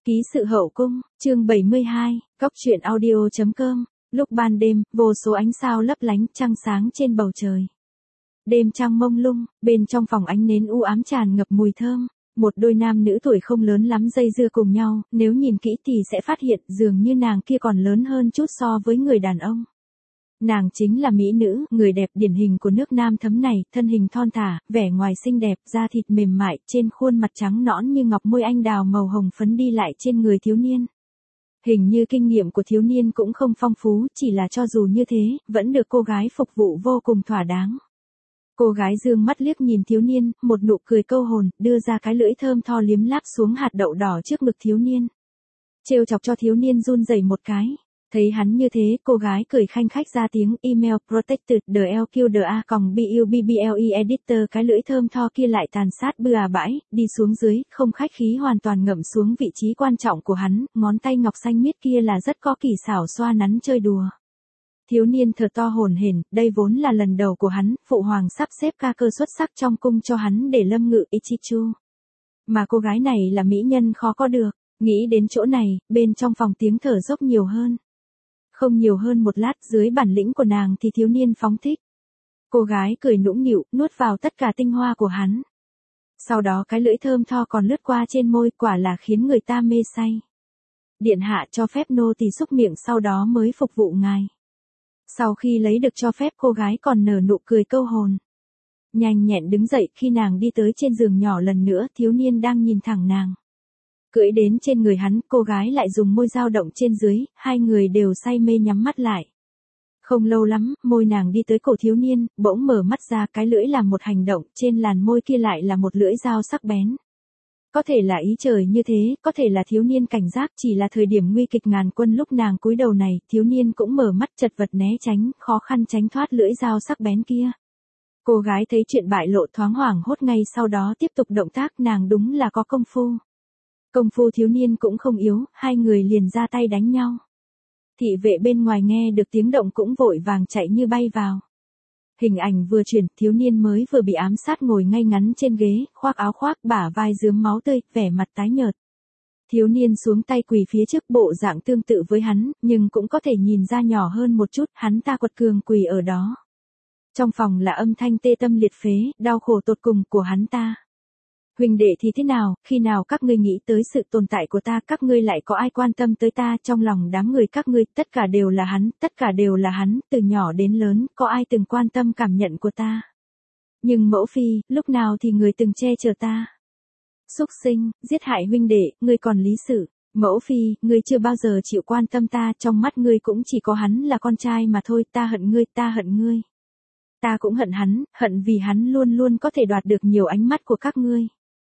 Ký sự hậu cung, chương 72, Cóc truyện audio.com, lúc ban đêm, vô số ánh sao lấp lánh trăng sáng trên bầu trời. Đêm trăng mông lung, bên trong phòng ánh nến u ám tràn ngập mùi thơm, một đôi nam nữ tuổi không lớn lắm dây dưa cùng nhau, nếu nhìn kỹ thì sẽ phát hiện dường như nàng kia còn lớn hơn chút so với người đàn ông. Nàng chính là mỹ nữ, người đẹp điển hình của nước Nam thấm này, thân hình thon thả, vẻ ngoài xinh đẹp, da thịt mềm mại, trên khuôn mặt trắng nõn như ngọc, môi anh đào màu hồng phấn đi lại trên người thiếu niên. Hình như kinh nghiệm của thiếu niên cũng không phong phú, chỉ là cho dù như thế, vẫn được cô gái phục vụ vô cùng thỏa đáng. Cô gái dương mắt liếc nhìn thiếu niên, một nụ cười câu hồn, đưa ra cái lưỡi thơm tho liếm láp xuống hạt đậu đỏ trước ngực thiếu niên. Trêu chọc cho thiếu niên run rẩy một cái. Thấy hắn như thế, cô gái cười khanh khách ra tiếng email protected the LQDA còng BUBBLE editor, cái lưỡi thơm tho kia lại tàn sát bừa bãi, đi xuống dưới, không khách khí hoàn toàn ngậm xuống vị trí quan trọng của hắn, ngón tay ngọc xanh miết kia là rất có kỳ xảo xoa nắn chơi đùa. Thiếu niên thở to hổn hển, đây vốn là lần đầu của hắn, phụ hoàng sắp xếp ca cơ xuất sắc trong cung cho hắn để lâm ngự Ichichu. Mà cô gái này là mỹ nhân khó có được, nghĩ đến chỗ này, bên trong phòng tiếng thở dốc nhiều hơn. Không nhiều hơn một lát, dưới bản lĩnh của nàng thì thiếu niên phóng thích. Cô gái cười nũng nịu, nuốt vào tất cả tinh hoa của hắn. Sau đó cái lưỡi thơm tho còn lướt qua trên môi, quả là khiến người ta mê say. Điện hạ cho phép nô tỳ xúc miệng, sau đó mới phục vụ ngài. Sau khi lấy được cho phép, cô gái còn nở nụ cười câu hồn. Nhanh nhẹn đứng dậy, khi nàng đi tới trên giường nhỏ lần nữa, thiếu niên đang nhìn thẳng nàng. Cưỡi đến trên người hắn, cô gái lại dùng môi dao động trên dưới, hai người đều say mê nhắm mắt lại. Không lâu lắm, môi nàng đi tới cổ thiếu niên, bỗng mở mắt ra, cái lưỡi làm một hành động, trên làn môi kia lại là một lưỡi dao sắc bén. Có thể là ý trời như thế, có thể là thiếu niên cảnh giác, chỉ là thời điểm nguy kịch ngàn quân lúc nàng cúi đầu này, thiếu niên cũng mở mắt chật vật né tránh, khó khăn tránh thoát lưỡi dao sắc bén kia. Cô gái thấy chuyện bại lộ thoáng hoảng hốt, ngay sau đó tiếp tục động tác, nàng đúng là có công phu. Công phu thiếu niên cũng không yếu, hai người liền ra tay đánh nhau. Thị vệ bên ngoài nghe được tiếng động cũng vội vàng chạy như bay vào. Hình ảnh vừa chuyển, thiếu niên mới vừa bị ám sát ngồi ngay ngắn trên ghế, khoác áo khoác, bả vai rướm máu tươi, vẻ mặt tái nhợt. Thiếu niên xuống tay quỳ phía trước, bộ dạng tương tự với hắn, nhưng cũng có thể nhìn ra nhỏ hơn một chút, hắn ta quật cường quỳ ở đó. Trong phòng là âm thanh tê tâm liệt phế, đau khổ tột cùng của hắn ta. Huynh đệ thì thế nào, khi nào các ngươi nghĩ tới sự tồn tại của ta, các ngươi lại có ai quan tâm tới ta, trong lòng đám người các ngươi, tất cả đều là hắn, tất cả đều là hắn, từ nhỏ đến lớn, có ai từng quan tâm cảm nhận của ta. Nhưng mẫu phi, lúc nào thì người từng che chở ta. Súc sinh, giết hại huynh đệ, ngươi còn lý sự. Mẫu phi, ngươi chưa bao giờ chịu quan tâm ta, trong mắt ngươi cũng chỉ có hắn là con trai mà thôi, ta hận ngươi, ta hận ngươi. Ta cũng hận hắn, hận vì hắn luôn luôn có thể đoạt được nhiều ánh mắt của các ngươi.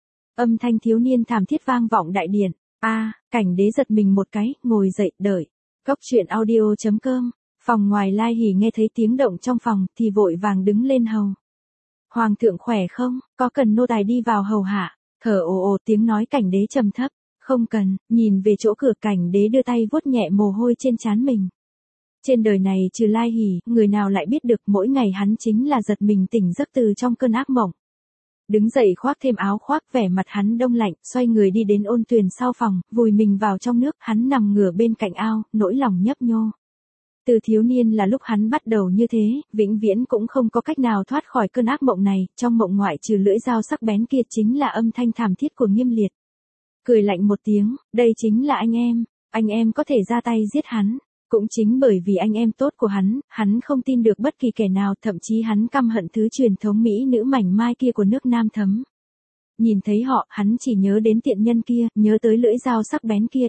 Âm thanh thiếu niên thảm thiết vang vọng đại điện. Cảnh đế giật mình một cái, ngồi dậy, đợi. Cóc truyện audio.com, phòng ngoài Lai Hỉ nghe thấy tiếng động trong phòng, thì vội vàng đứng lên hầu. Hoàng thượng khỏe không, có cần nô tài đi vào hầu hạ? Thở ồ ồ tiếng nói cảnh đế trầm thấp. Không cần, nhìn về chỗ cửa, cảnh đế đưa tay vuốt nhẹ mồ hôi trên trán mình. Trên đời này trừ Lai Hỉ, người nào lại biết được mỗi ngày hắn chính là giật mình tỉnh giấc từ trong cơn ác mộng. Đứng dậy khoác thêm áo khoác, vẻ mặt hắn đông lạnh, xoay người đi đến ôn tuyền sau phòng, vùi mình vào trong nước, hắn nằm ngửa bên cạnh ao, nỗi lòng nhấp nhô. Từ thiếu niên là lúc hắn bắt đầu như thế, vĩnh viễn cũng không có cách nào thoát khỏi cơn ác mộng này, trong mộng ngoại trừ lưỡi dao sắc bén kia chính là âm thanh thảm thiết của Nghiêm Liệt. Cười lạnh một tiếng, đây chính là anh em có thể ra tay giết hắn. Cũng chính bởi vì anh em tốt của hắn không tin được bất kỳ kẻ nào, thậm chí hắn căm hận thứ truyền thống mỹ nữ mảnh mai kia của nước Nam thấm. Nhìn thấy họ, hắn chỉ nhớ đến tiện nhân kia, nhớ tới lưỡi dao sắc bén kia,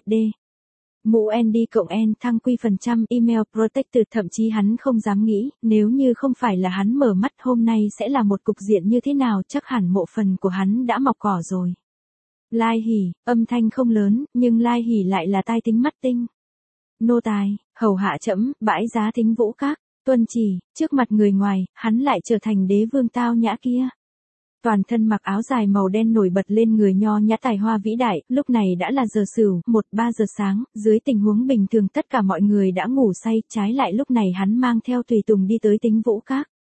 mũ ND+N thăng quy % email protected, thậm chí hắn không dám nghĩ, nếu như không phải là hắn mở mắt hôm nay sẽ là một cục diện như thế nào, chắc hẳn mộ phần của hắn đã mọc cỏ rồi. Lai Hỉ, âm thanh không lớn, nhưng Lai Hỉ lại là tai tính mắt tinh. Nô tài, hầu hạ trẫm, bãi giá Thính Vũ Các, tuân chỉ, trước mặt người ngoài, hắn lại trở thành đế vương tao nhã kia. Toàn thân mặc áo dài màu đen nổi bật lên người nho nhã tài hoa vĩ đại, lúc này đã là giờ Sửu, 1-3 giờ sáng, dưới tình huống bình thường tất cả mọi người đã ngủ say, trái lại lúc này hắn mang theo tùy tùng đi tới Thính Vũ Các.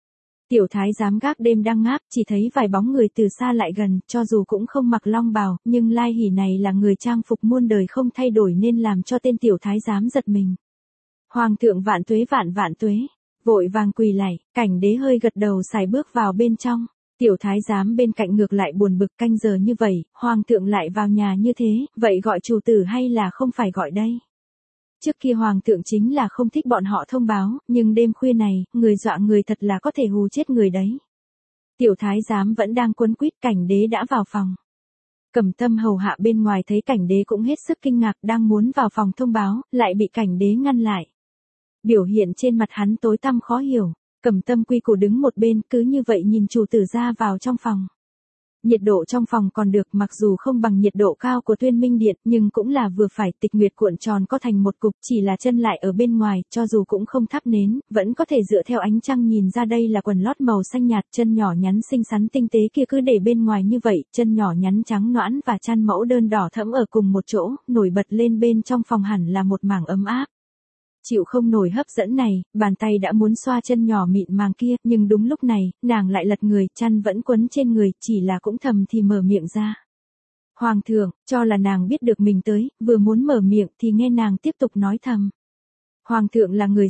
Tiểu thái giám gác đêm đang ngáp, chỉ thấy vài bóng người từ xa lại gần, cho dù cũng không mặc long bào, nhưng Lai Hỷ này là người trang phục muôn đời không thay đổi nên làm cho tên tiểu thái giám giật mình. Hoàng thượng vạn tuế vạn vạn tuế, vội vàng quỳ lạy, Cảnh Đế hơi gật đầu sải bước vào bên trong. Tiểu thái giám bên cạnh ngược lại buồn bực, canh giờ như vậy, hoàng thượng lại vào nhà như thế, vậy gọi chủ tử hay là không phải gọi đây? Trước kia hoàng thượng chính là không thích bọn họ thông báo, nhưng đêm khuya này, người dọa người thật là có thể hù chết người đấy. Tiểu thái giám vẫn đang quấn quýt, Cảnh Đế đã vào phòng. Cẩm Tâm hầu hạ bên ngoài thấy Cảnh Đế cũng hết sức kinh ngạc, đang muốn vào phòng thông báo, lại bị Cảnh Đế ngăn lại. Biểu hiện trên mặt hắn tối tăm khó hiểu. Cẩm Tâm quy củ đứng một bên, cứ như vậy nhìn chủ tử ra vào trong phòng. Nhiệt độ trong phòng còn được, mặc dù không bằng nhiệt độ cao của Tuyên Minh Điện, nhưng cũng là vừa phải. Tịch Nguyệt cuộn tròn có thành một cục, chỉ là chân lại ở bên ngoài, cho dù cũng không thắp nến, vẫn có thể dựa theo ánh trăng nhìn ra đây là quần lót màu xanh nhạt, chân nhỏ nhắn xinh xắn tinh tế kia cứ để bên ngoài như vậy, chân nhỏ nhắn trắng nõn và chăn mẫu đơn đỏ thẫm ở cùng một chỗ, nổi bật lên bên trong phòng hẳn là một mảng ấm áp. Chịu không nổi hấp dẫn này, bàn tay đã muốn xoa chân nhỏ mịn màng kia, nhưng đúng lúc này, nàng lại lật người, chăn vẫn quấn trên người, chỉ là cũng thầm thì mở miệng ra. Hoàng thượng, cho là nàng biết được mình tới, vừa muốn mở miệng thì nghe nàng tiếp tục nói thầm. Hoàng thượng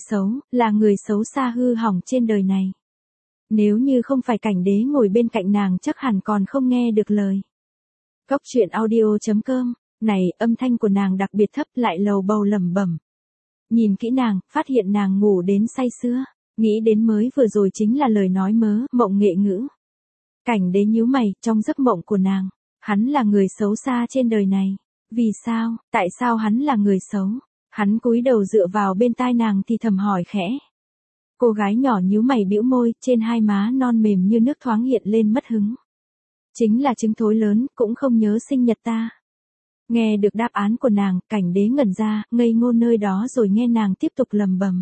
là người xấu xa hư hỏng trên đời này. Nếu như không phải Cảnh Đế ngồi bên cạnh nàng chắc hẳn còn không nghe được lời. Cốc truyện audio.com, này, âm thanh của nàng đặc biệt thấp lại lầu bầu lẩm bẩm. Nhìn kỹ nàng, phát hiện nàng ngủ đến say sưa, nghĩ đến mới vừa rồi chính là lời nói mớ, mộng nghệ ngữ. Cảnh Đế nhíu mày, trong giấc mộng của nàng, hắn là người xấu xa trên đời này. Vì sao, tại sao hắn là người xấu? Hắn cúi đầu dựa vào bên tai nàng thì thầm hỏi khẽ. Cô gái nhỏ nhíu mày bĩu môi, trên hai má non mềm như nước thoáng hiện lên mất hứng. Chính là trứng thối lớn, cũng không nhớ sinh nhật ta. Nghe được đáp án của nàng, Cảnh Đế ngẩn ra, ngây ngô nơi đó rồi nghe nàng tiếp tục lầm bầm.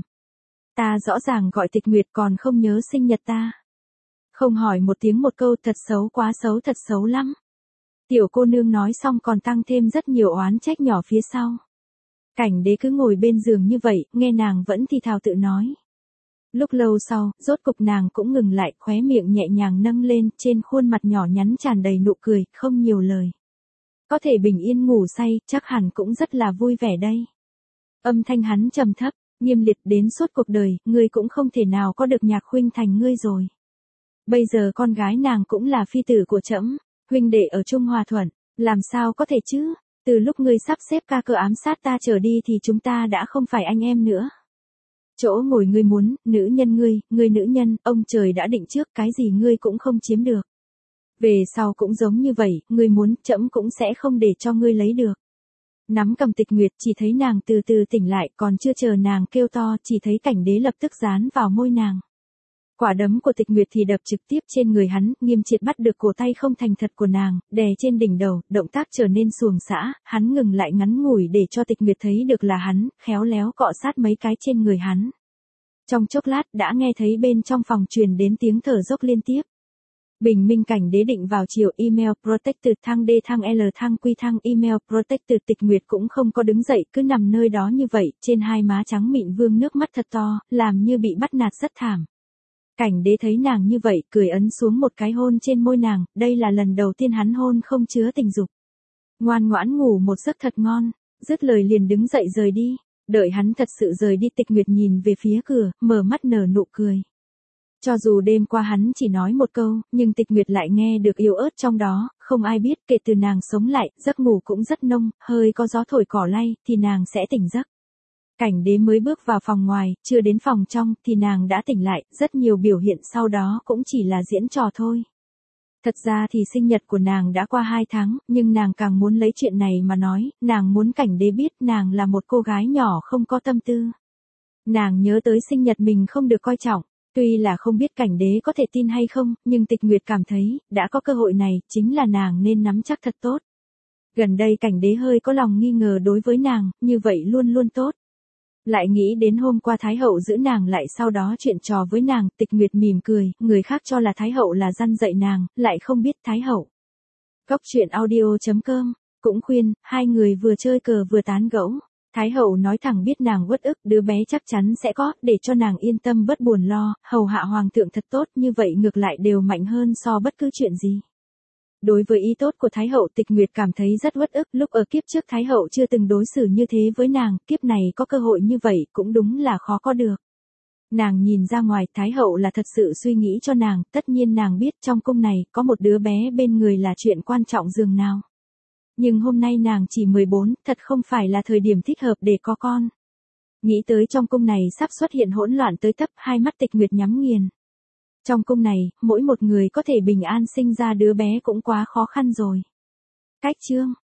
Ta rõ ràng gọi Tịch Nguyệt còn không nhớ sinh nhật ta. Không hỏi một tiếng một câu, thật xấu quá xấu, thật xấu lắm. Tiểu cô nương nói xong còn tăng thêm rất nhiều oán trách nhỏ phía sau. Cảnh Đế cứ ngồi bên giường như vậy, nghe nàng vẫn thì thào tự nói. Lúc lâu sau, rốt cục nàng cũng ngừng lại, khóe miệng nhẹ nhàng nâng lên, trên khuôn mặt nhỏ nhắn tràn đầy nụ cười, không nhiều lời. Có thể bình yên ngủ say, chắc hẳn cũng rất là vui vẻ đây. Âm thanh hắn trầm thấp, nghiêm liệt, đến suốt cuộc đời, ngươi cũng không thể nào có được Nhạc huynh thành ngươi rồi. Bây giờ con gái nàng cũng là phi tử của trẫm, huynh đệ ở chung hòa thuận, làm sao có thể chứ? Từ lúc ngươi sắp xếp ca cơ ám sát ta trở đi thì chúng ta đã không phải anh em nữa. Chỗ ngồi ngươi muốn, nữ nhân ngươi nữ nhân, ông trời đã định trước, cái gì ngươi cũng không chiếm được. Về sau cũng giống như vậy, ngươi muốn, trẫm cũng sẽ không để cho ngươi lấy được. Nắm cầm Tịch Nguyệt, chỉ thấy nàng từ từ tỉnh lại, còn chưa chờ nàng kêu to, chỉ thấy Cảnh Đế lập tức dán vào môi nàng. Quả đấm của Tịch Nguyệt thì đập trực tiếp trên người hắn, nghiêm triệt bắt được cổ tay không thành thật của nàng, đè trên đỉnh đầu, động tác trở nên xuồng xã, hắn ngừng lại ngắn ngủi để cho Tịch Nguyệt thấy được là hắn, khéo léo cọ sát mấy cái trên người hắn. Trong chốc lát đã nghe thấy bên trong phòng truyền đến tiếng thở dốc liên tiếp. Bình minh. Cảnh Đế định vào chiều, email protected thăng D thăng L thăng Q thăng email protected. Tịch Nguyệt cũng không có đứng dậy, cứ nằm nơi đó như vậy, trên hai má trắng mịn vương nước mắt thật to, làm như bị bắt nạt rất thảm. Cảnh Đế thấy nàng như vậy, cười ấn xuống một cái hôn trên môi nàng, đây là lần đầu tiên hắn hôn không chứa tình dục. Ngoan ngoãn ngủ một giấc thật ngon, dứt lời liền đứng dậy rời đi, đợi hắn thật sự rời đi Tịch Nguyệt nhìn về phía cửa, mở mắt nở nụ cười. Cho dù đêm qua hắn chỉ nói một câu, nhưng Tịch Nguyệt lại nghe được yếu ớt trong đó, không ai biết kể từ nàng sống lại, giấc ngủ cũng rất nông, hơi có gió thổi cỏ lay, thì nàng sẽ tỉnh giấc. Cảnh Đế mới bước vào phòng ngoài, chưa đến phòng trong, thì nàng đã tỉnh lại, rất nhiều biểu hiện sau đó cũng chỉ là diễn trò thôi. Thật ra thì sinh nhật của nàng đã qua 2 tháng, nhưng nàng càng muốn lấy chuyện này mà nói, nàng muốn Cảnh Đế biết nàng là một cô gái nhỏ không có tâm tư. Nàng nhớ tới sinh nhật mình không được coi trọng. Tuy là không biết Cảnh Đế có thể tin hay không, nhưng Tịch Nguyệt cảm thấy, đã có cơ hội này, chính là nàng nên nắm chắc thật tốt. Gần đây Cảnh Đế hơi có lòng nghi ngờ đối với nàng, như vậy luôn luôn tốt. Lại nghĩ đến hôm qua Thái Hậu giữ nàng lại sau đó chuyện trò với nàng, Tịch Nguyệt mỉm cười, người khác cho là Thái Hậu là răn dạy nàng, lại không biết Thái Hậu. Cốc truyện audio.com, cũng khuyên, hai người vừa chơi cờ vừa tán gẫu. Thái hậu nói thẳng biết nàng uất ức, đứa bé chắc chắn sẽ có, để cho nàng yên tâm bớt buồn lo, hầu hạ hoàng thượng thật tốt, như vậy ngược lại đều mạnh hơn so bất cứ chuyện gì. Đối với ý tốt của Thái hậu, Tịch Nguyệt cảm thấy rất uất ức, lúc ở kiếp trước Thái hậu chưa từng đối xử như thế với nàng, kiếp này có cơ hội như vậy cũng đúng là khó có được. Nàng nhìn ra ngoài, Thái hậu là thật sự suy nghĩ cho nàng, tất nhiên nàng biết trong cung này có một đứa bé bên người là chuyện quan trọng dường nào. Nhưng hôm nay nàng chỉ 14, thật không phải là thời điểm thích hợp để có con. Nghĩ tới trong cung này sắp xuất hiện hỗn loạn tới tấp, hai mắt Tịch Nguyệt nhắm nghiền. Trong cung này, mỗi một người có thể bình an sinh ra đứa bé cũng quá khó khăn rồi. Cách chương